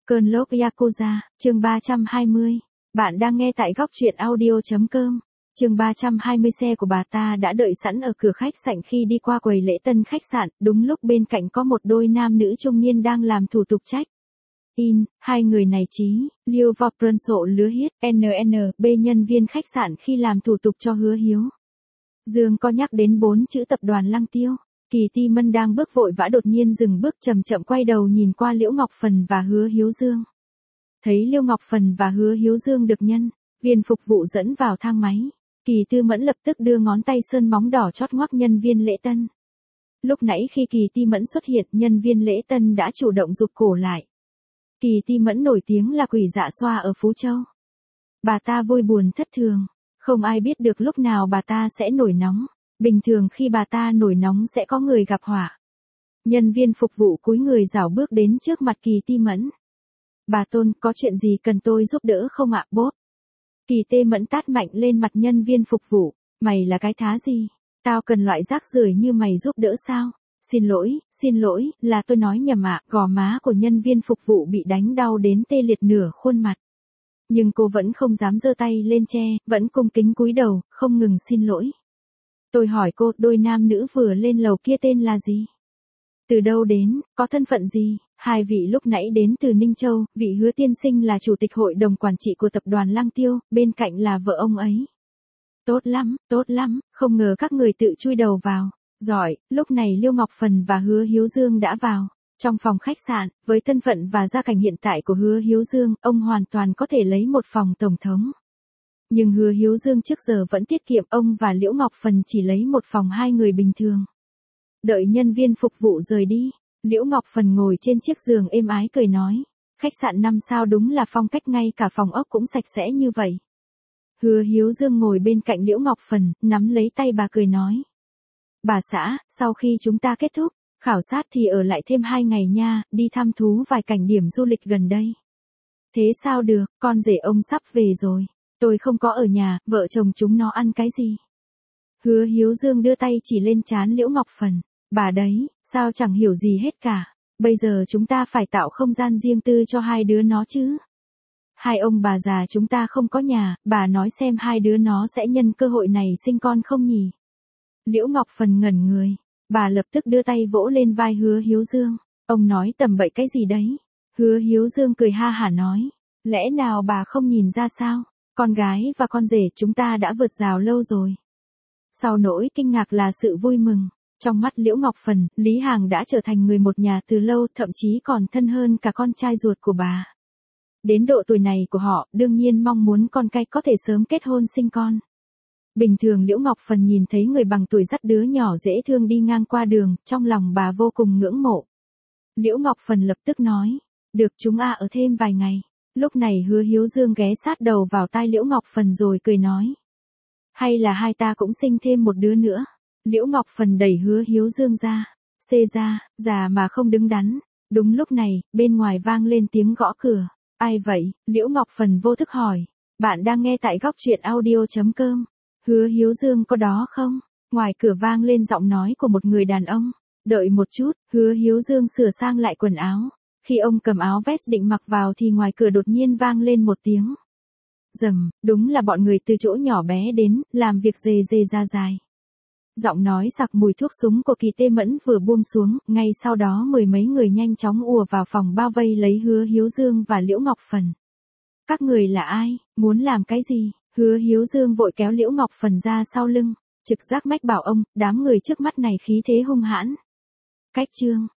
Cơn lốc Yakuza, chương 320. Bạn đang nghe tại góc truyện audio.com. Chương 320 xe của bà ta đã đợi sẵn ở cửa khách sạn khi đi qua quầy lễ tân khách sạn, đúng lúc bên cạnh có một đôi nam nữ trung niên đang làm thủ tục check-in. Hai người này chí, Liêu và Prunso lứa hiết, NNB nhân viên khách sạn khi làm thủ tục cho Hứa Hiếu Dương có nhắc đến 4 chữ tập đoàn Lăng Tiêu. Kỳ Ti Mân đang bước vội vã đột nhiên dừng bước chậm chậm quay đầu nhìn qua Liễu Ngọc Phần và Hứa Hiếu Dương. Thấy Liễu Ngọc Phần và Hứa Hiếu Dương được nhân viên phục vụ dẫn vào thang máy, Kỳ Tư Mẫn lập tức đưa ngón tay sơn móng đỏ chót ngoắc nhân viên lễ tân. Lúc nãy khi Kỳ Ti Mẫn xuất hiện, nhân viên lễ tân đã chủ động rụt cổ lại. Kỳ Ti Mẫn nổi tiếng là quỷ dạ xoa ở Phú Châu. Bà ta vui buồn thất thường, không ai biết được lúc nào bà ta sẽ nổi nóng. Bình thường khi bà ta nổi nóng sẽ có người gặp họa. Nhân viên phục vụ cúi người rảo bước đến trước mặt Kỳ Ti Mẫn. Bà Tôn, có chuyện gì cần tôi giúp đỡ không ạ, bốp? Kỳ Tê Mẫn tát mạnh lên mặt nhân viên phục vụ. Mày là cái thá gì? Tao cần loại rác rưởi như mày giúp đỡ sao? Xin lỗi, là tôi nói nhầm ạ. Gò má của nhân viên phục vụ bị đánh đau đến tê liệt nửa khuôn mặt. Nhưng cô vẫn không dám giơ tay lên che, vẫn cung kính cúi đầu, không ngừng xin lỗi. Tôi hỏi cô, đôi nam nữ vừa lên lầu kia tên là gì? Từ đâu đến, có thân phận gì? Hai vị lúc nãy đến từ Ninh Châu, vị Hứa tiên sinh là chủ tịch hội đồng quản trị của tập đoàn Lăng Tiêu, bên cạnh là vợ ông ấy. Tốt lắm, không ngờ các người tự chui đầu vào. Giỏi, lúc này Liêu Ngọc Phần và Hứa Hiếu Dương đã vào. Trong phòng khách sạn, với thân phận và gia cảnh hiện tại của Hứa Hiếu Dương, ông hoàn toàn có thể lấy một phòng tổng thống. Nhưng Hứa Hiếu Dương trước giờ vẫn tiết kiệm, ông và Liễu Ngọc Phần chỉ lấy một phòng hai người bình thường. Đợi nhân viên phục vụ rời đi, Liễu Ngọc Phần ngồi trên chiếc giường êm ái cười nói. Khách sạn 5 sao đúng là phong cách, ngay cả phòng ốc cũng sạch sẽ như vậy. Hứa Hiếu Dương ngồi bên cạnh Liễu Ngọc Phần, nắm lấy tay bà cười nói. Bà xã, sau khi chúng ta kết thúc khảo sát thì ở lại thêm 2 ngày nha, đi thăm thú vài cảnh điểm du lịch gần đây. Thế sao được, con rể ông sắp về rồi. Tôi không có ở nhà, vợ chồng chúng nó ăn cái gì? Hứa Hiếu Dương đưa tay chỉ lên trán Liễu Ngọc Phần. Bà đấy, sao chẳng hiểu gì hết cả. Bây giờ chúng ta phải tạo không gian riêng tư cho hai đứa nó chứ. Hai ông bà già chúng ta không có nhà, bà nói xem hai đứa nó sẽ nhân cơ hội này sinh con không nhỉ? Liễu Ngọc Phần ngẩn người. Bà lập tức đưa tay vỗ lên vai Hứa Hiếu Dương. Ông nói tầm bậy cái gì đấy? Hứa Hiếu Dương cười ha hả nói. Lẽ nào bà không nhìn ra sao? Con gái và con rể chúng ta đã vượt rào lâu rồi. Sau nỗi kinh ngạc là sự vui mừng. Trong mắt Liễu Ngọc Phần, Lý Hàng đã trở thành người một nhà từ lâu, thậm chí còn thân hơn cả con trai ruột của bà. Đến độ tuổi này của họ, đương nhiên mong muốn con cái có thể sớm kết hôn sinh con. Bình thường Liễu Ngọc Phần nhìn thấy người bằng tuổi dắt đứa nhỏ dễ thương đi ngang qua đường, trong lòng bà vô cùng ngưỡng mộ. Liễu Ngọc Phần lập tức nói. Được, chúng ở thêm vài ngày. Lúc này Hứa Hiếu Dương ghé sát đầu vào tai Liễu Ngọc Phần rồi cười nói. Hay là hai ta cũng sinh thêm một đứa nữa. Liễu Ngọc Phần đẩy Hứa Hiếu Dương ra. Xê ra, già mà không đứng đắn. Đúng lúc này, bên ngoài vang lên tiếng gõ cửa. Ai vậy? Liễu Ngọc Phần vô thức hỏi. Bạn đang nghe tại góc truyện audio.com. Hứa Hiếu Dương có đó không? Ngoài cửa vang lên giọng nói của một người đàn ông. Đợi một chút, Hứa Hiếu Dương sửa sang lại quần áo. Khi ông cầm áo vest định mặc vào thì ngoài cửa đột nhiên vang lên một tiếng. Rầm, đúng là bọn người từ chỗ nhỏ bé đến, làm việc dề dề ra dài. Giọng nói sặc mùi thuốc súng của Kỳ Tê Mẫn vừa buông xuống, ngay sau đó mười mấy người nhanh chóng ùa vào phòng bao vây lấy Hứa Hiếu Dương và Liễu Ngọc Phần. Các người là ai, muốn làm cái gì? Hứa Hiếu Dương vội kéo Liễu Ngọc Phần ra sau lưng, trực giác mách bảo ông, đám người trước mắt này khí thế hung hãn. Cách chương